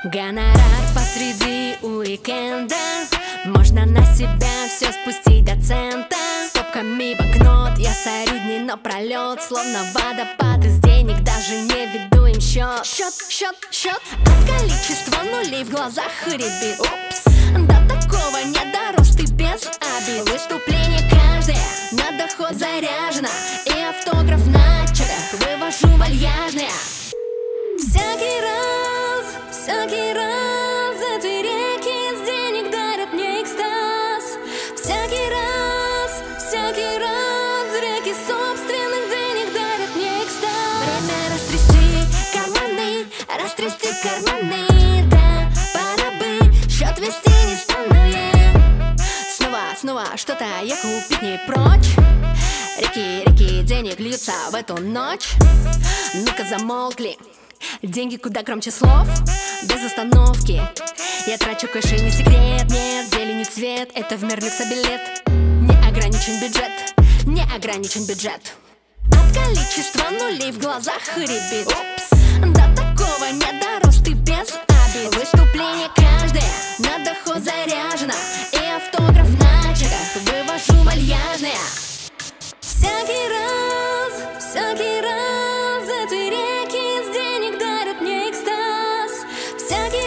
Гонорар посреди уикенда, можно на себя все спустить до цента. Стопками банкнот я сорю дни напролет, словно водопад из денег, даже не веду им счет. Счет от количества нулей в глазах рябит. Упс, до такого не дорос ты без обид. Выступление каждое на доход заряжено, и автограф на чеках вывожу вальяжные. Всякий раз эти реки из денег дарят мне экстаз. Всякий раз реки собственных денег дарят мне экстаз. Время растрясти карманы, да, пора бы счет вести не стану я. Снова что-то я купить не прочь. Реки денег льются в эту ночь. Ну-ка замолкли, деньги куда громче слов, без остановки. Я трачу кэш и не секрет, нет, зелени цвет, это в мир люкса билет. Не ограничен бюджет. От количества нулей в глазах рябит. Упс, до такого не дорос ты без обид. Выступление каждое на доход заряжено, и автограф на чеках вывожу вальяжные. Всякий раз эти реки из денег дарят мне экстаз. Всякий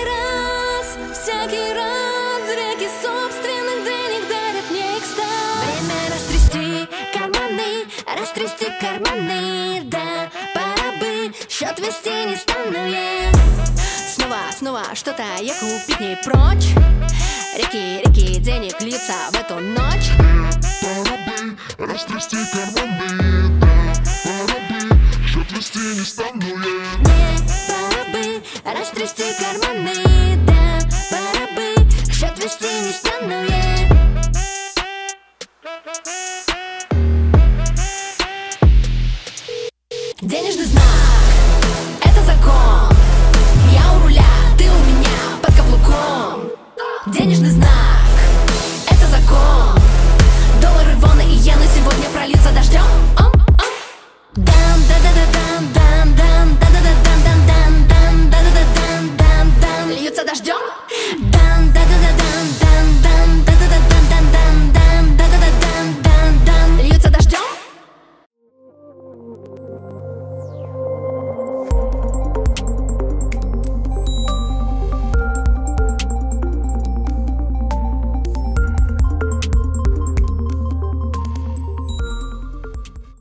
раз реки собственных денег дарят мне экстаз. Время растрясти карманы, да, пора бы счет вести не стану я. Снова что-то я купить не прочь. Реки денег льются в эту ночь. Пора бы растрясти карманы, да, пора бы счет вести не стану я. Пора бы растрясти карманы, да, пора бы счет вести не стану я. Денежный знак — это закон. Я у руля, ты у меня под каблуком. Денежный знак